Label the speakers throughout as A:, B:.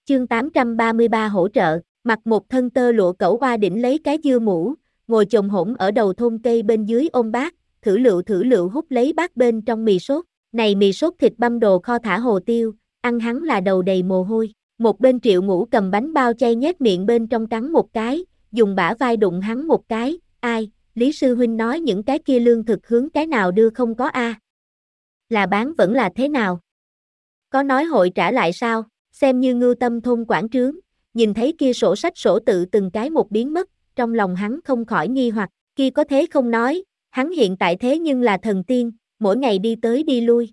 A: Chương 833 hỗ trợ, mặc một thân tơ lụa cẩu hoa đỉnh lấy cái dưa mũ, ngồi chồm hổm ở đầu thôn cây bên dưới ôm bát, thử lựu hút lấy bát bên trong mì sốt, này mì sốt thịt băm đồ kho thả hồ tiêu, ăn hắn là đầu đầy mồ hôi. Một bên Triệu Ngũ cầm bánh bao chay nhét miệng bên trong cắn một cái, dùng bả vai đụng hắn một cái, ai, Lý sư huynh nói những cái kia lương thực hướng cái nào đưa không có a? Là bán vẫn là thế nào? Có nói hội trả lại sao? Xem như Ngưu Tâm thôn quản trướng, nhìn thấy kia sổ sách sổ tự từng cái một biến mất, trong lòng hắn không khỏi nghi hoặc, kia có thế không nói, hắn hiện tại thế nhưng là thần tiên, mỗi ngày đi tới đi lui.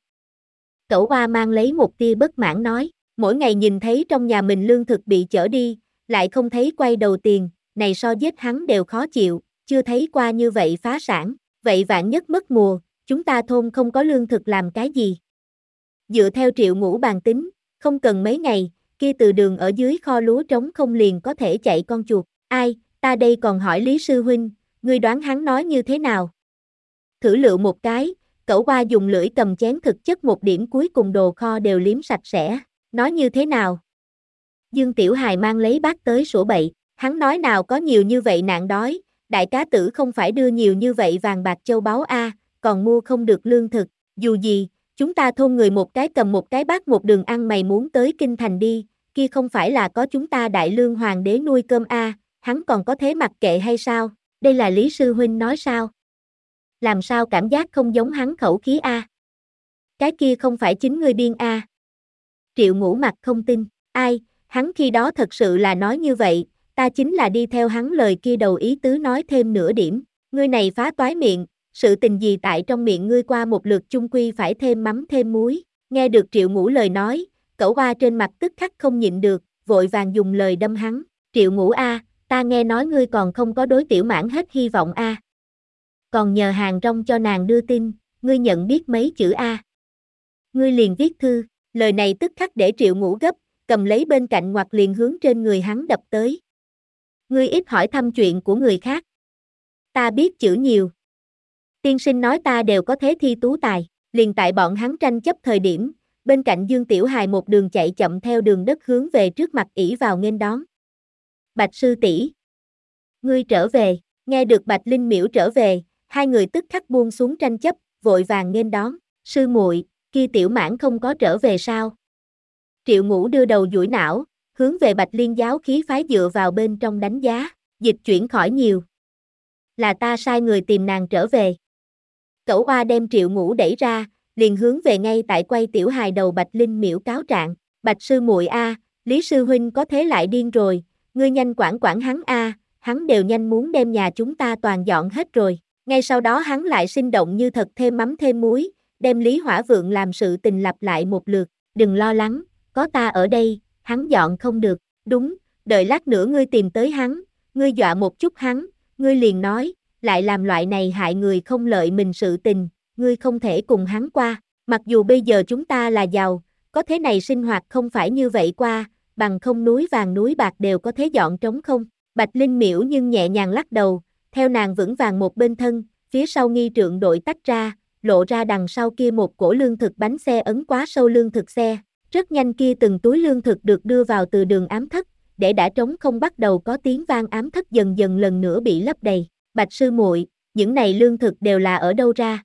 A: Cẩu Hoa mang lấy một tia bất mãn nói, mỗi ngày nhìn thấy trong nhà mình lương thực bị chở đi, lại không thấy quay đầu tiền, này so giết hắn đều khó chịu, chưa thấy qua như vậy phá sản, vậy vạn nhất mất mùa, chúng ta thôn không có lương thực làm cái gì. Dựa theo Triệu Ngũ bàn tính, không cần mấy ngày, kia từ đường ở dưới kho lúa trống không liền có thể chạy con chuột, ai, ta đây còn hỏi Lý sư huynh, ngươi đoán hắn nói như thế nào? Thử lựu một cái, Cẩu Hoa dùng lưỡi cầm chén thực chất một điểm cuối cùng đồ kho đều liếm sạch sẽ, nói như thế nào? Dương Tiểu Hài mang lấy bát tới sủa bậy, hắn nói nào có nhiều như vậy nạn đói, đại cá tử không phải đưa nhiều như vậy vàng bạc châu báu a, còn mua không được lương thực, dù gì, chúng ta thôn người một cái cầm một cái bát một đường ăn mày muốn tới kinh thành đi, kia không phải là có chúng ta đại lương hoàng đế nuôi cơm a, hắn còn có thế mặc kệ hay sao, đây là Lý sư huynh nói sao? Làm sao cảm giác không giống hắn khẩu khí a? Cái kia không phải chính ngươi biên a? Triệu Ngũ mặt không tin, ai, hắn khi đó thật sự là nói như vậy, ta chính là đi theo hắn lời kia đầu ý tứ nói thêm nửa điểm, ngươi này phá toái miệng, sự tình gì tại trong miệng ngươi qua một lượt chung quy phải thêm mắm thêm muối, nghe được Triệu Ngũ lời nói, Cẩu Hoa trên mặt tức khắc không nhịn được, vội vàng dùng lời đâm hắn, Triệu Ngũ a, ta nghe nói ngươi còn không có đối Tiểu Mãn hết hy vọng a. Còn nhờ hàng rong cho nàng đưa tin, ngươi nhận biết mấy chữ a? Ngươi liền viết thư, lời này tức khắc để Triệu Ngũ gấp, cầm lấy bên cạnh ngoặt liền hướng trên người hắn đập tới. Ngươi ít hỏi thăm chuyện của người khác. Ta biết chữ nhiều. Tiên sinh nói ta đều có thế thi tú tài, liền tại bọn hắn tranh chấp thời điểm, bên cạnh Dương Tiểu Hài một đường chạy chậm theo đường đất hướng về trước mặt ỷ vào nghênh đón. Bạch sư tỷ, ngươi trở về, nghe được Bạch Linh Miễu trở về, hai người tức khắc buông xuống tranh chấp, vội vàng nghênh đón, sư muội, kia Tiểu Mãn không có trở về sao? Triệu Ngũ đưa đầu duỗi não, hướng về Bạch Liên giáo khí phái dựa vào bên trong đánh giá, dịch chuyển khỏi nhiều. Là ta sai người tìm nàng trở về. Cẩu Hoa đem Triệu Ngũ đẩy ra, liền hướng về ngay tại quay Tiểu Hài đầu Bạch Linh Miễu cáo trạng, Bạch sư muội a, Lý sư huynh có thế lại điên rồi, ngươi nhanh quản hắn a, hắn đều nhanh muốn đem nhà chúng ta toàn dọn hết rồi. Ngay sau đó hắn lại sinh động như thật thêm mắm thêm muối, đem Lý Hỏa Vượng làm sự tình lặp lại một lượt, đừng lo lắng, có ta ở đây, hắn dọn không được, đúng, đợi lát nữa ngươi tìm tới hắn, ngươi dọa một chút hắn, ngươi liền nói, lại làm loại này hại người không lợi mình sự tình, ngươi không thể cùng hắn qua, mặc dù bây giờ chúng ta là giàu, có thế này sinh hoạt không phải như vậy qua, bằng không núi vàng núi bạc đều có thế dọn trống không, Bạch Linh Miễu nhưng nhẹ nhàng lắc đầu, theo nàng vững vàng một bên thân, phía sau nghi trượng đội tách ra, lộ ra đằng sau kia một cổ lương thực bánh xe ấn quá sâu lương thực xe, rất nhanh kia từng túi lương thực được đưa vào từ đường ám thất, để đã trống không bắt đầu có tiếng vang ám thất dần dần lần nữa bị lấp đầy, Bạch sư muội, những này lương thực đều là ở đâu ra?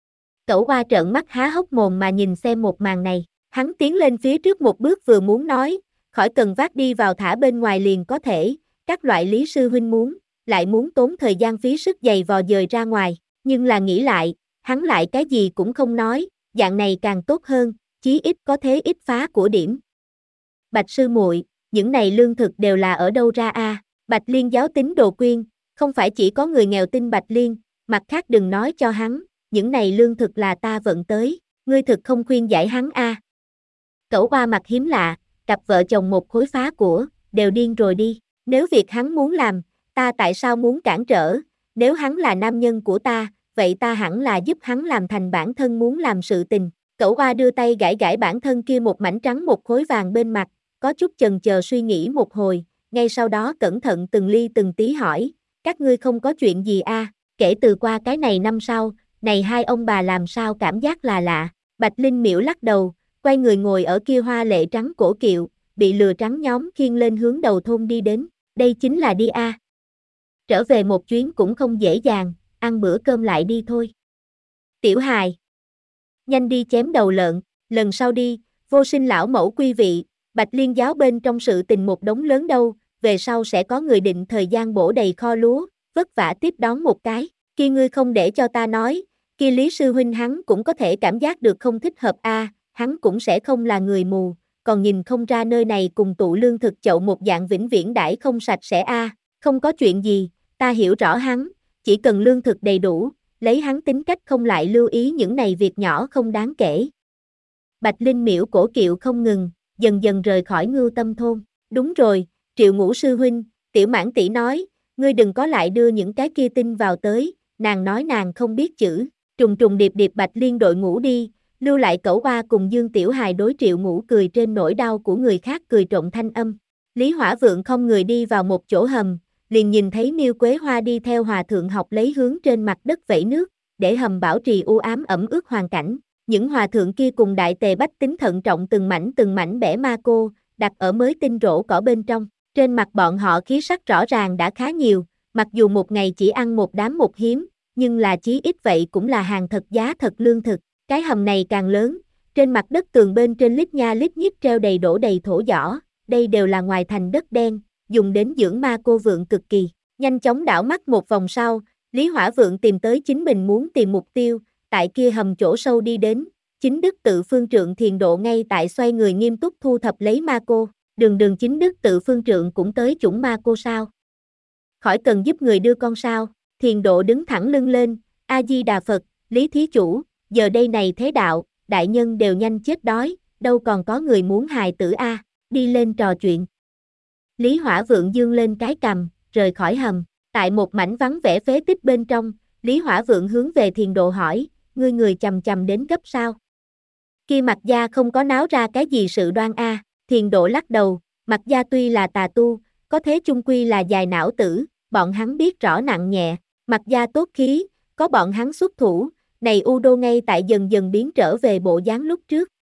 A: Cẩu Hoa trợn mắt há hốc mồm mà nhìn xem một màn này, hắn tiến lên phía trước một bước vừa muốn nói, khỏi cần vác đi vào thả bên ngoài liền có thể, các loại Lý sư huynh muốn, lại muốn tốn thời gian phí sức dày vò dời ra ngoài, nhưng là nghĩ lại, hắn lại cái gì cũng không nói, dạng này càng tốt hơn, chí ít có thế ít phá của điểm. Bạch sư muội, những này lương thực đều là ở đâu ra a? Bạch Liên giáo tín đồ quyên, không phải chỉ có người nghèo tin Bạch Liên, mặt khác đừng nói cho hắn, những này lương thực là ta vận tới, ngươi thực không khuyên giải hắn a? Cẩu Hoa mặt hiếm lạ, cặp vợ chồng một khối phá của, đều điên rồi đi, nếu việc hắn muốn làm, ta tại sao muốn cản trở, nếu hắn là nam nhân của ta, vậy ta hẳn là giúp hắn làm thành bản thân muốn làm sự tình. Cẩu Hoa đưa tay gãi gãi bản thân kia một mảnh trắng một khối vàng bên mặt, có chút chần chờ suy nghĩ một hồi, ngay sau đó cẩn thận từng ly từng tí hỏi, các ngươi không có chuyện gì a? Kể từ qua cái này năm sau, này hai ông bà làm sao cảm giác là lạ, Bạch Linh Miễu lắc đầu, quay người ngồi ở kia hoa lệ trắng cổ kiệu, bị lừa trắng nhóm khiêng lên hướng đầu thôn đi đến, đây chính là đi a. Trở về một chuyến cũng không dễ dàng, ăn bữa cơm lại đi thôi. Tiểu hài, nhanh đi chém đầu lợn, lần sau đi, vô sinh lão mẫu quý vị, Bạch Liên giáo bên trong sự tình một đống lớn đâu, về sau sẽ có người định thời gian bổ đầy kho lúa, vất vả tiếp đón một cái, kia ngươi không để cho ta nói, kia Lý sư huynh hắn cũng có thể cảm giác được không thích hợp a, hắn cũng sẽ không là người mù, còn nhìn không ra nơi này cùng tụ lương thực chậu một dạng vĩnh viễn đãi không sạch sẽ a, không có chuyện gì, ta hiểu rõ hắn, chỉ cần lương thực đầy đủ, lấy hắn tính cách không lại lưu ý những này việc nhỏ không đáng kể. Bạch Linh miễu cổ kiệu không ngừng, dần dần rời khỏi Ngưu Tâm thôn. Đúng rồi, Triệu Ngũ sư huynh, Tiểu Mãn tỷ nói, ngươi đừng có lại đưa những cái kia tin vào tới, nàng nói nàng không biết chữ. Trùng trùng điệp điệp Bạch Liên đội ngũ đi, lưu lại Cẩu Oa cùng Dương Tiểu Hài đối Triệu Ngũ cười trên nỗi đau của người khác cười trộn thanh âm. Lý Hỏa Vượng không người đi vào một chỗ hầm, liền nhìn thấy Miêu Quế Hoa đi theo hòa thượng học lấy hướng trên mặt đất vẩy nước, để hầm bảo trì u ám ẩm ướt hoàn cảnh. Những hòa thượng kia cùng đại tề bách tính thận trọng từng mảnh bẻ ma cô, đặt ở mới tinh rổ cỏ bên trong. Trên mặt bọn họ khí sắc rõ ràng đã khá nhiều, mặc dù một ngày chỉ ăn một đám một hiếm, nhưng là chí ít vậy cũng là hàng thật giá thật lương thực. Cái hầm này càng lớn, trên mặt đất tường bên trên lít nha lít nhít treo đổ đầy thổ giỏ, đây đều là ngoài thành đất đen, dùng đến dưỡng ma cô vượng cực kỳ. Nhanh chóng đảo mắt một vòng sau, Lý Hỏa Vượng tìm tới chính mình muốn tìm mục tiêu, tại kia hầm chỗ sâu đi đến, Chính Đức Tự Phương Trượng Thiền Độ ngay tại xoay người nghiêm túc thu thập lấy ma cô, đường Chính Đức Tự Phương Trượng cũng tới chủng ma cô sao? Khỏi cần giúp người đưa con sao? Thiền Độ đứng thẳng lưng lên, A-di-đà Phật, Lý Thí Chủ, giờ đây này thế đạo, đại nhân đều nhanh chết đói, đâu còn có người muốn hài tử a, đi lên trò chuyện. Lý Hỏa Vượng dương lên cái cằm, rời khỏi hầm, tại một mảnh vắng vẻ phế tích bên trong, Lý Hỏa Vượng hướng về Thiền Độ hỏi, ngươi người chằm chằm đến gấp sao? Kia Mạc Gia không có náo ra cái gì sự đoan a, Thiền Độ lắc đầu, Mạc Gia tuy là tà tu, có thế chung quy là dài não tử, bọn hắn biết rõ nặng nhẹ, Mạc Gia tốt khí, có bọn hắn xuất thủ, này U Đô ngay tại dần dần biến trở về bộ dáng lúc trước,